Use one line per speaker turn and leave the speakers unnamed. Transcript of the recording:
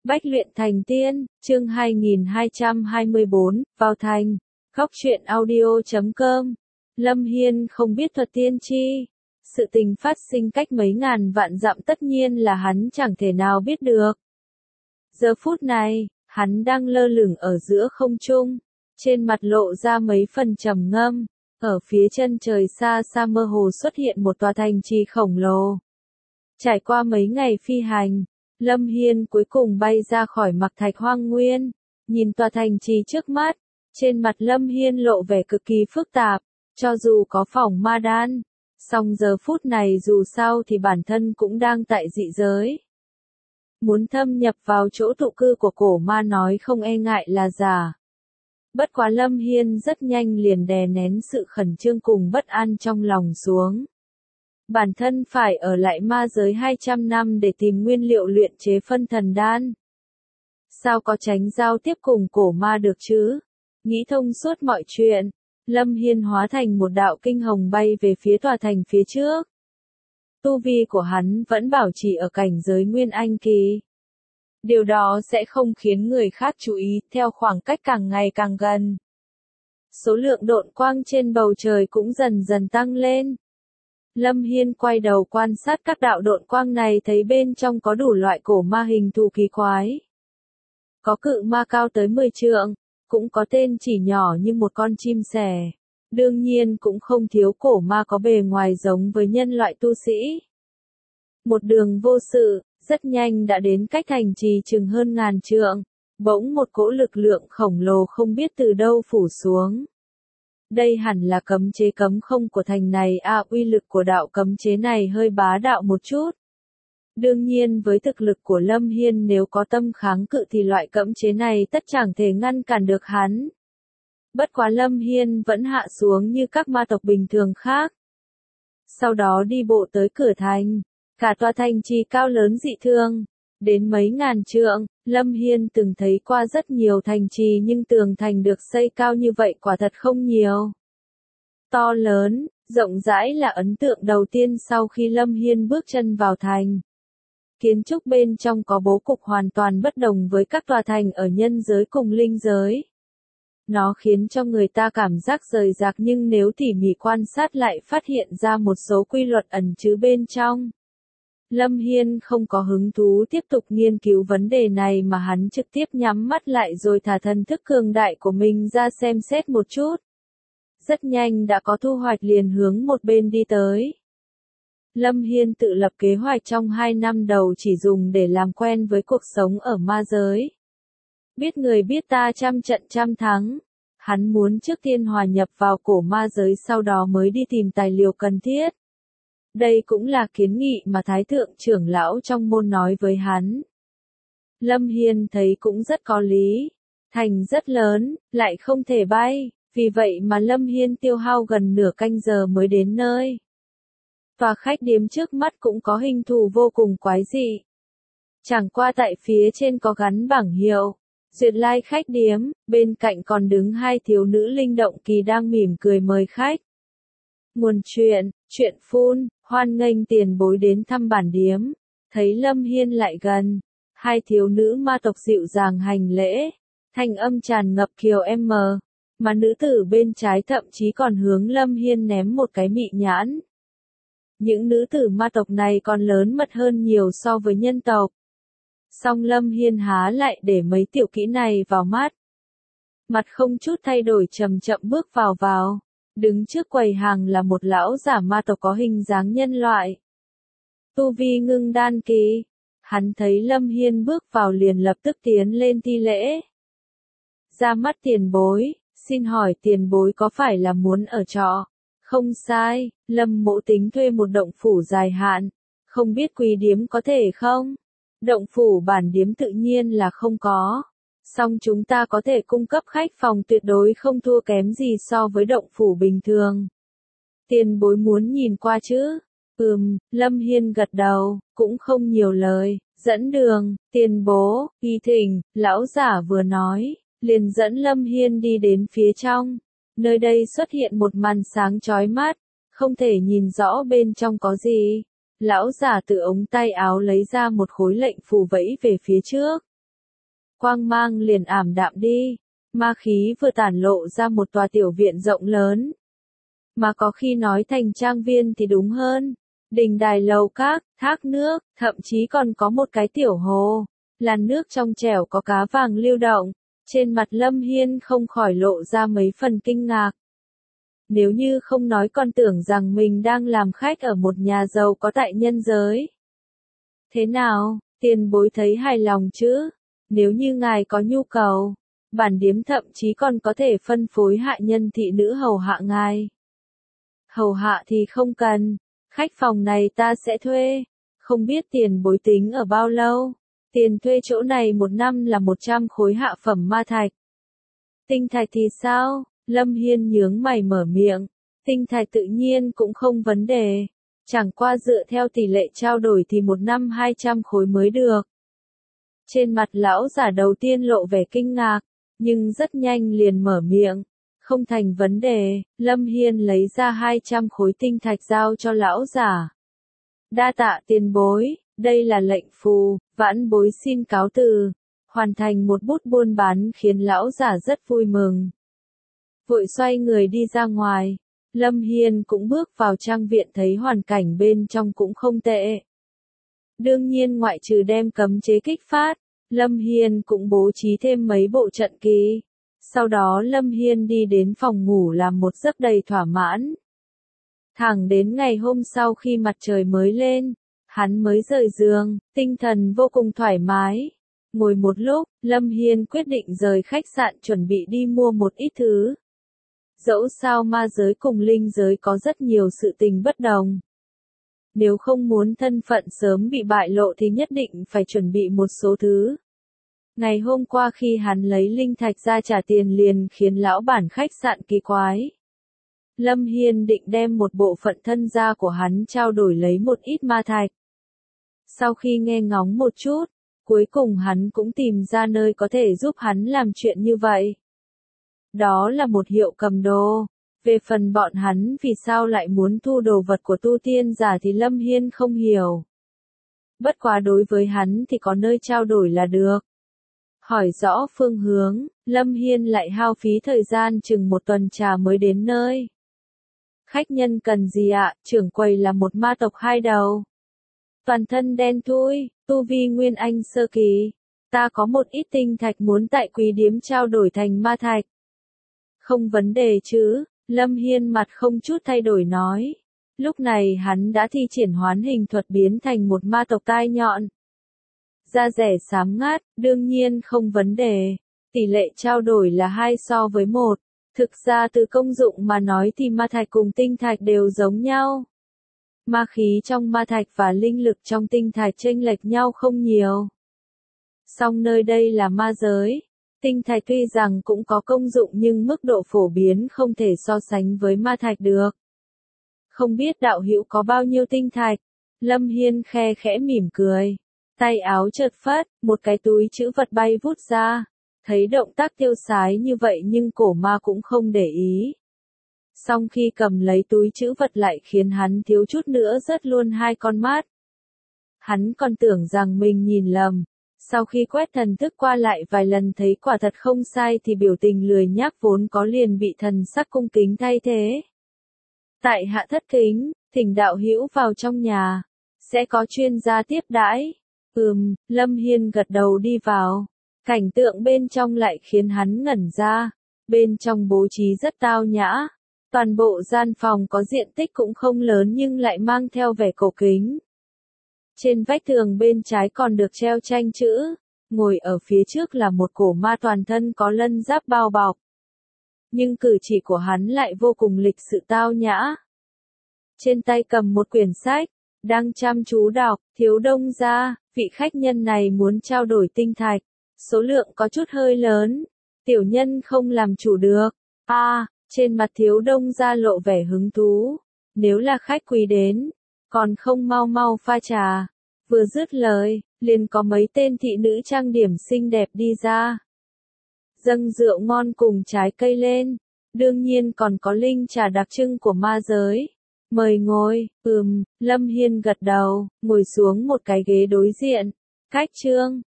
Bách luyện thành tiên, chương 2224, vào thành. Góc truyện audio.com. Lâm Hiên không biết thuật tiên tri. Sự tình phát sinh cách mấy ngàn vạn dặm tất nhiên là hắn chẳng thể nào biết được. Giờ phút này, hắn đang lơ lửng ở giữa không trung, trên mặt lộ ra mấy phần trầm ngâm. Ở phía chân trời xa xa mơ hồ xuất hiện một tòa thành trì khổng lồ. Trải qua mấy ngày phi hành, Lâm Hiên cuối cùng bay ra khỏi Mạc Thạch Hoang Nguyên, nhìn tòa thành trì trước mắt, trên mặt Lâm Hiên lộ vẻ cực kỳ phức tạp, cho dù có phỏng ma đan, song giờ phút này dù sao thì bản thân cũng đang tại dị giới. Muốn thâm nhập vào chỗ tụ cư của cổ ma nói không e ngại là giả. Bất quá Lâm Hiên rất nhanh liền đè nén sự khẩn trương cùng bất an trong lòng xuống. Bản thân phải ở lại ma giới 200 năm để tìm nguyên liệu luyện chế phân thần đan. Sao có tránh giao tiếp cùng cổ ma được chứ? Nghĩ thông suốt mọi chuyện, Lâm Hiên hóa thành một đạo kinh hồng bay về phía tòa thành phía trước. Tu vi của hắn vẫn bảo trì ở cảnh giới Nguyên Anh kỳ. Điều đó sẽ không khiến người khác chú ý theo khoảng cách càng ngày càng gần. Số lượng độn quang trên bầu trời cũng dần dần tăng lên. Lâm Hiên quay đầu quan sát các đạo độn quang này thấy bên trong có đủ loại cổ ma hình thù kỳ quái. Có cự ma cao tới 10 trượng, cũng có tên chỉ nhỏ như một con chim sẻ. Đương nhiên cũng không thiếu cổ ma có bề ngoài giống với nhân loại tu sĩ. Một đường vô sự, rất nhanh đã đến cách thành trì chừng hơn ngàn trượng. Bỗng một cỗ lực lượng khổng lồ không biết từ đâu phủ xuống. Đây hẳn là cấm chế cấm không của thành này uy lực của đạo cấm chế này hơi bá đạo một chút. Đương nhiên với thực lực của Lâm Hiên nếu có tâm kháng cự thì loại cấm chế này tất chẳng thể ngăn cản được hắn. Bất quá Lâm Hiên vẫn hạ xuống như các ma tộc bình thường khác. Sau đó đi bộ tới cửa thành, cả tòa thành trì cao lớn dị thường. Đến mấy ngàn trượng, Lâm Hiên từng thấy qua rất nhiều thành trì nhưng tường thành được xây cao như vậy quả thật không nhiều. To lớn, rộng rãi là ấn tượng đầu tiên sau khi Lâm Hiên bước chân vào thành. Kiến trúc bên trong có bố cục hoàn toàn bất đồng với các tòa thành ở nhân giới cùng linh giới. Nó khiến cho người ta cảm giác rời rạc nhưng nếu tỉ mỉ quan sát lại phát hiện ra một số quy luật ẩn chứa bên trong. Lâm Hiên không có hứng thú tiếp tục nghiên cứu vấn đề này mà hắn trực tiếp nhắm mắt lại rồi thả thần thức cường đại của mình ra xem xét một chút. Rất nhanh đã có thu hoạch liền hướng một bên đi tới. Lâm Hiên tự lập kế hoạch trong 2 năm đầu chỉ dùng để làm quen với cuộc sống ở ma giới. Biết người biết ta trăm trận trăm thắng. Hắn muốn trước tiên hòa nhập vào cổ ma giới sau đó mới đi tìm tài liệu cần thiết. Đây cũng là kiến nghị mà Thái Thượng trưởng lão trong môn nói với hắn. Lâm Hiên thấy cũng rất có lý. Thành rất lớn, lại không thể bay, vì vậy mà Lâm Hiên tiêu hao gần nửa canh giờ mới đến nơi. Tòa khách điếm trước mắt cũng có hình thù vô cùng quái dị. Chẳng qua tại phía trên có gắn bảng hiệu, Duyệt Lai khách điếm, bên cạnh còn đứng 2 thiếu nữ linh động kỳ đang mỉm cười mời khách. Nguồn chuyện, chuyện phun, hoan nghênh tiền bối đến thăm bản điếm. Thấy Lâm Hiên lại gần, 2 thiếu nữ ma tộc dịu dàng hành lễ, thanh âm tràn ngập kiều mà nữ tử bên trái thậm chí còn hướng Lâm Hiên ném một cái mị nhãn. Những nữ tử ma tộc này còn lớn mật hơn nhiều so với nhân tộc. Song Lâm Hiên há lại để mấy tiểu kỹ này vào mắt. Mặt không chút thay đổi chậm chậm bước vào. Đứng trước quầy hàng là một lão giả ma tộc có hình dáng nhân loại. Tu vi ngưng đan kỳ. Hắn thấy Lâm Hiên bước vào liền lập tức tiến lên thi lễ. Ra mắt tiền bối, xin hỏi tiền bối có phải là muốn ở trọ? Không sai, Lâm mỗ tính thuê một động phủ dài hạn. Không biết quý điếm có thể không? Động phủ bản điếm tự nhiên là không có. Song chúng ta có thể cung cấp khách phòng tuyệt đối không thua kém gì so với động phủ bình thường. Tiền bối muốn nhìn qua chứ? Lâm Hiên gật đầu, cũng không nhiều lời, dẫn đường, tiền bố, y thỉnh, lão giả vừa nói, liền dẫn Lâm Hiên đi đến phía trong. Nơi đây xuất hiện một màn sáng chói mắt, không thể nhìn rõ bên trong có gì. Lão giả từ ống tay áo lấy ra một khối lệnh phù vẫy về phía trước. quang mang liền ảm đạm đi, ma khí vừa tản lộ ra một tòa tiểu viện rộng lớn. Mà có khi nói thành trang viên thì đúng hơn, đình đài lầu các, thác nước, thậm chí còn có một cái tiểu hồ, làn nước trong trẻo có cá vàng lưu động. Trên mặt Lâm Hiên không khỏi lộ ra mấy phần kinh ngạc. Nếu như không nói còn tưởng rằng mình đang làm khách ở một nhà giàu có tại nhân giới. Thế nào, tiền bối thấy hài lòng chứ? Nếu như ngài có nhu cầu, bản điếm thậm chí còn có thể phân phối hạ nhân thị nữ hầu hạ ngài. Hầu hạ thì không cần, khách phòng này ta sẽ thuê, không biết tiền bối tính ở bao lâu. Tiền thuê chỗ này một năm là 100 khối hạ phẩm ma thạch. Tinh thạch thì sao? Lâm Hiên nhướng mày mở miệng. Tinh thạch tự nhiên cũng không vấn đề. Chẳng qua dựa theo tỷ lệ trao đổi thì một năm 200 khối mới được. Trên mặt lão giả đầu tiên lộ vẻ kinh ngạc, nhưng rất nhanh liền mở miệng. Không thành vấn đề, Lâm Hiên lấy ra 200 khối tinh thạch giao cho lão giả. Đa tạ tiền bối, đây là lệnh phù, vãn bối xin cáo từ. Hoàn thành một bút buôn bán khiến lão giả rất vui mừng. Vội xoay người đi ra ngoài, Lâm Hiên cũng bước vào trang viện thấy hoàn cảnh bên trong cũng không tệ. Đương nhiên ngoại trừ đem cấm chế kích phát, Lâm Hiên cũng bố trí thêm mấy bộ trận kỳ. Sau đó Lâm Hiên đi đến phòng ngủ làm một giấc đầy thỏa mãn. Thẳng đến ngày hôm sau khi mặt trời mới lên, hắn mới rời giường, tinh thần vô cùng thoải mái. Ngồi một lúc, Lâm Hiên quyết định rời khách sạn chuẩn bị đi mua một ít thứ. Dẫu sao ma giới cùng linh giới có rất nhiều sự tình bất đồng. Nếu không muốn thân phận sớm bị bại lộ thì nhất định phải chuẩn bị một số thứ. Ngày hôm qua khi hắn lấy linh thạch ra trả tiền liền khiến lão bản khách sạn kỳ quái. Lâm Hiên định đem một bộ phận thân gia của hắn trao đổi lấy một ít ma thạch. Sau khi nghe ngóng một chút, cuối cùng hắn cũng tìm ra nơi có thể giúp hắn làm chuyện như vậy. Đó là một hiệu cầm đồ. Về phần bọn hắn vì sao lại muốn thu đồ vật của tu tiên giả thì Lâm Hiên không hiểu. Bất quá đối với hắn thì có nơi trao đổi là được. Hỏi rõ phương hướng, Lâm Hiên lại hao phí thời gian chừng một tuần trà mới đến nơi. Khách nhân cần gì ạ? Trưởng quầy là một ma tộc hai đầu. Toàn thân đen thui, tu vi nguyên anh sơ kỳ. Ta có một ít tinh thạch muốn tại quý điếm trao đổi thành ma thạch. Không vấn đề chứ, Lâm Hiên mặt không chút thay đổi nói. Lúc này hắn đã thi triển hoán hình thuật biến thành một ma tộc tai nhọn. Da rẻ xám ngát, đương nhiên không vấn đề. Tỷ lệ trao đổi là 2:1. Thực ra từ công dụng mà nói thì ma thạch cùng tinh thạch đều giống nhau. Ma khí trong ma thạch và linh lực trong tinh thạch chênh lệch nhau không nhiều. Song nơi đây là ma giới. Tinh thạch tuy rằng cũng có công dụng nhưng mức độ phổ biến không thể so sánh với ma thạch được. Không biết đạo hữu có bao nhiêu tinh thạch? Lâm Hiên khe khẽ mỉm cười. Tay áo chợt phất, một cái túi trữ vật bay vút ra. Thấy động tác tiêu sái như vậy nhưng cổ ma cũng không để ý. Song khi cầm lấy túi trữ vật lại khiến hắn thiếu chút nữa rớt luôn hai con mắt. Hắn còn tưởng rằng mình nhìn lầm. Sau khi quét thần thức qua lại vài lần thấy quả thật không sai thì biểu tình lười nhác vốn có liền bị thần sắc cung kính thay thế. Tại hạ thất kính, thỉnh đạo hữu vào trong nhà. Sẽ có chuyên gia tiếp đãi. Lâm Hiên gật đầu đi vào. Cảnh tượng bên trong lại khiến hắn ngẩn ra. Bên trong bố trí rất tao nhã. Toàn bộ gian phòng có diện tích cũng không lớn nhưng lại mang theo vẻ cổ kính. Trên vách tường bên trái còn được treo tranh chữ. Ngồi ở phía trước là một cổ ma toàn thân có lân giáp bao bọc. Nhưng cử chỉ của hắn lại vô cùng lịch sự tao nhã. Trên tay cầm một quyển sách. Đang chăm chú đọc, Thiếu Đông gia, vị khách nhân này muốn trao đổi tinh thạch. Số lượng có chút hơi lớn. Tiểu nhân không làm chủ được. Trên mặt Thiếu Đông gia lộ vẻ hứng thú. Nếu là khách quý đến, còn không mau mau pha trà. Vừa dứt lời, liền có mấy tên thị nữ trang điểm xinh đẹp đi ra. Dâng rượu ngon cùng trái cây lên. Đương nhiên còn có linh trà đặc trưng của ma giới. Mời ngồi, Lâm Hiên gật đầu, ngồi xuống một cái ghế đối diện. Cách chương